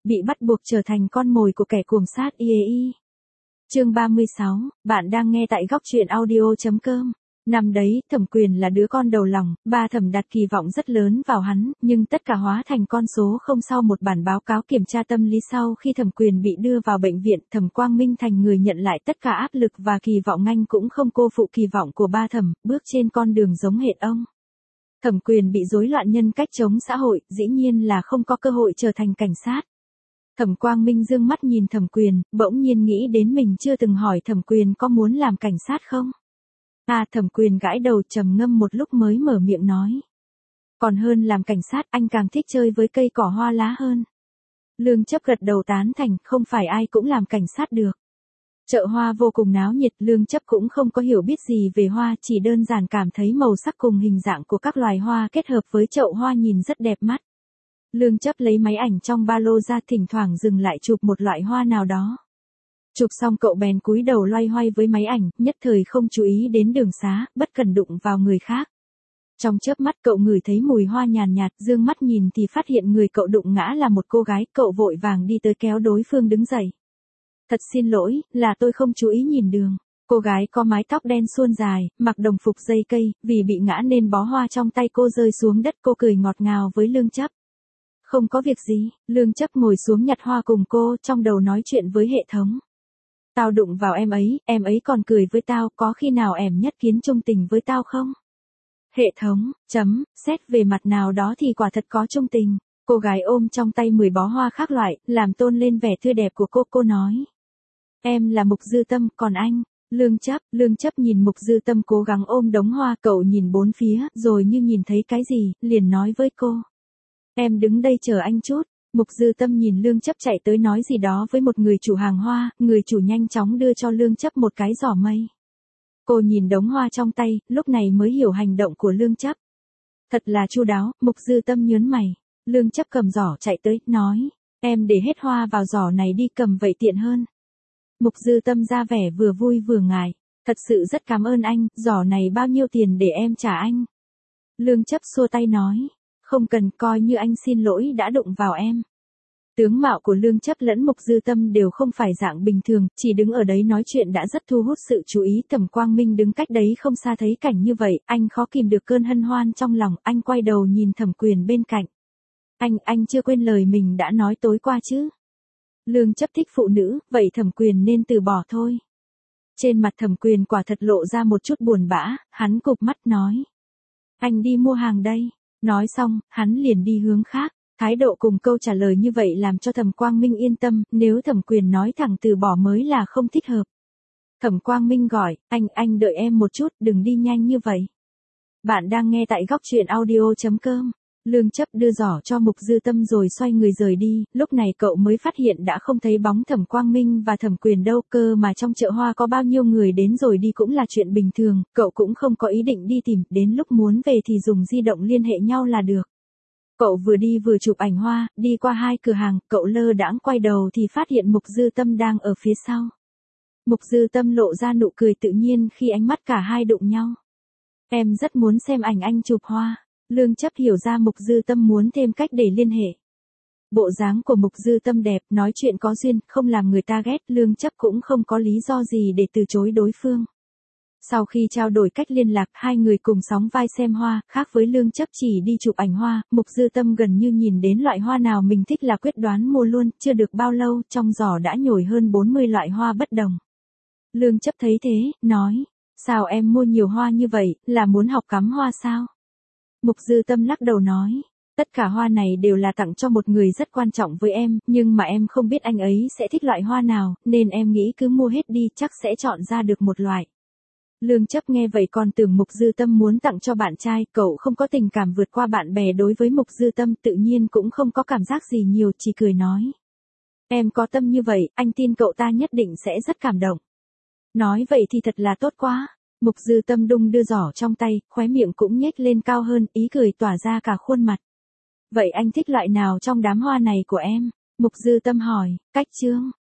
bị bắt buộc trở thành con mồi của kẻ cuồng sát IEI. Chương 36, bạn đang nghe tại góc truyện audio.com. Năm đấy, Thẩm Quyền là đứa con đầu lòng, ba Thẩm đặt kỳ vọng rất lớn vào hắn, nhưng tất cả hóa thành con số không sau một bản báo cáo kiểm tra tâm lý sau khi Thẩm Quyền bị đưa vào bệnh viện. Thẩm Quang Minh thành người nhận lại tất cả áp lực và kỳ vọng, anh cũng không cô phụ kỳ vọng của ba Thẩm, bước trên con đường giống hệt ông. Thẩm Quyền bị rối loạn nhân cách chống xã hội, dĩ nhiên là không có cơ hội trở thành cảnh sát. Thẩm Quang Minh dương mắt nhìn Thẩm Quyền, bỗng nhiên nghĩ đến mình chưa từng hỏi Thẩm Quyền có muốn làm cảnh sát không. Thẩm Quyền gãi đầu trầm ngâm một lúc mới mở miệng nói. Còn hơn làm cảnh sát, anh càng thích chơi với cây cỏ hoa lá hơn. Lương Chấp gật đầu tán thành, không phải ai cũng làm cảnh sát được. Chợ hoa vô cùng náo nhiệt, Lương Chấp cũng không có hiểu biết gì về hoa, chỉ đơn giản cảm thấy màu sắc cùng hình dạng của các loài hoa kết hợp với chậu hoa nhìn rất đẹp mắt. Lương Chấp lấy máy ảnh trong ba lô ra, thỉnh thoảng dừng lại chụp một loại hoa nào đó. Chụp xong cậu bèn cúi đầu loay hoay với máy ảnh, nhất thời không chú ý đến đường xá, bất cần đụng vào người khác. Trong chớp mắt cậu ngửi thấy mùi hoa nhàn nhạt, dương mắt nhìn thì phát hiện người cậu đụng ngã là một cô gái, cậu vội vàng đi tới kéo đối phương đứng dậy. Thật xin lỗi, là tôi không chú ý nhìn đường. Cô gái có mái tóc đen suôn dài, mặc đồng phục dây cây, vì bị ngã nên bó hoa trong tay cô rơi xuống đất, cô cười ngọt ngào với Lương Chấp. Không có việc gì, Lương Chấp ngồi xuống nhặt hoa cùng cô, trong đầu nói chuyện với hệ thống. Tao đụng vào em ấy còn cười với tao, có khi nào em nhất kiến chung tình với tao không? Hệ thống, xét về mặt nào đó thì quả thật có chung tình. Cô gái ôm trong tay 10 bó hoa khác loại, làm tôn lên vẻ tươi đẹp của cô nói. Em là Mục Dư Tâm, còn anh? Lương Chấp nhìn Mục Dư Tâm cố gắng ôm đống hoa, cậu nhìn bốn phía, rồi như nhìn thấy cái gì, liền nói với cô. Em đứng đây chờ anh chút. Mục Dư Tâm nhìn Lương Chấp chạy tới nói gì đó với một người chủ hàng hoa, người chủ nhanh chóng đưa cho Lương Chấp một cái giỏ mây. Cô nhìn đống hoa trong tay, lúc này mới hiểu hành động của Lương Chấp. Thật là chu đáo, Mục Dư Tâm nhớn mày. Lương Chấp cầm giỏ chạy tới, nói, em để hết hoa vào giỏ này đi, cầm vậy tiện hơn. Mục Dư Tâm ra vẻ vừa vui vừa ngại. Thật sự rất cảm ơn anh, giỏ này bao nhiêu tiền để em trả anh? Lương Chấp xua tay nói. Không cần, coi như anh xin lỗi đã đụng vào em. Tướng mạo của Lương Chấp lẫn Mục Dư Tâm đều không phải dạng bình thường, chỉ đứng ở đấy nói chuyện đã rất thu hút sự chú ý. Thẩm Quang Minh đứng cách đấy không xa thấy cảnh như vậy, anh khó kìm được cơn hân hoan trong lòng, anh quay đầu nhìn Thẩm Quyền bên cạnh. Anh chưa quên lời mình đã nói tối qua chứ? Lương Chấp thích phụ nữ, vậy Thẩm Quyền nên từ bỏ thôi. Trên mặt Thẩm Quyền quả thật lộ ra một chút buồn bã, hắn cụp mắt nói. Anh đi mua hàng đây. Nói xong, hắn liền đi hướng khác. Thái độ cùng câu trả lời như vậy làm cho Thẩm Quang Minh yên tâm, nếu Thẩm Quyền nói thẳng từ bỏ mới là không thích hợp. Thẩm Quang Minh gọi, anh đợi em một chút, đừng đi nhanh như vậy. Bạn đang nghe tại góc truyện audio.com. Lương Chấp đưa giỏ cho Mục Dư Tâm rồi xoay người rời đi, lúc này cậu mới phát hiện đã không thấy bóng Thẩm Quang Minh và Thẩm Quyền đâu, cơ mà trong chợ hoa có bao nhiêu người đến rồi đi cũng là chuyện bình thường, cậu cũng không có ý định đi tìm, đến lúc muốn về thì dùng di động liên hệ nhau là được. Cậu vừa đi vừa chụp ảnh hoa, đi qua 2 cửa hàng, cậu lơ đãng quay đầu thì phát hiện Mục Dư Tâm đang ở phía sau. Mục Dư Tâm lộ ra nụ cười tự nhiên khi ánh mắt cả hai đụng nhau. Em rất muốn xem ảnh anh chụp hoa. Lương Chấp hiểu ra Mục Dư Tâm muốn thêm cách để liên hệ. Bộ dáng của Mục Dư Tâm đẹp, nói chuyện có duyên, không làm người ta ghét, Lương Chấp cũng không có lý do gì để từ chối đối phương. Sau khi trao đổi cách liên lạc, hai người cùng sóng vai xem hoa, khác với Lương Chấp chỉ đi chụp ảnh hoa, Mục Dư Tâm gần như nhìn đến loại hoa nào mình thích là quyết đoán mua luôn, chưa được bao lâu, trong giỏ đã nhồi hơn 40 loại hoa bất đồng. Lương Chấp thấy thế, nói, sao em mua nhiều hoa như vậy, là muốn học cắm hoa sao? Mục Dư Tâm lắc đầu nói, tất cả hoa này đều là tặng cho một người rất quan trọng với em, nhưng mà em không biết anh ấy sẽ thích loại hoa nào, nên em nghĩ cứ mua hết đi, chắc sẽ chọn ra được một loại. Lương Chấp nghe vậy còn tưởng Mục Dư Tâm muốn tặng cho bạn trai, cậu không có tình cảm vượt qua bạn bè đối với Mục Dư Tâm, tự nhiên cũng không có cảm giác gì nhiều, chỉ cười nói. Em có tâm như vậy, anh tin cậu ta nhất định sẽ rất cảm động. Nói vậy thì thật là tốt quá. Mục Dư Tâm đung đưa giỏ trong tay, khóe miệng cũng nhếch lên cao hơn, ý cười tỏa ra cả khuôn mặt. Vậy anh thích loại nào trong đám hoa này của em? Mục Dư Tâm hỏi, cách chương.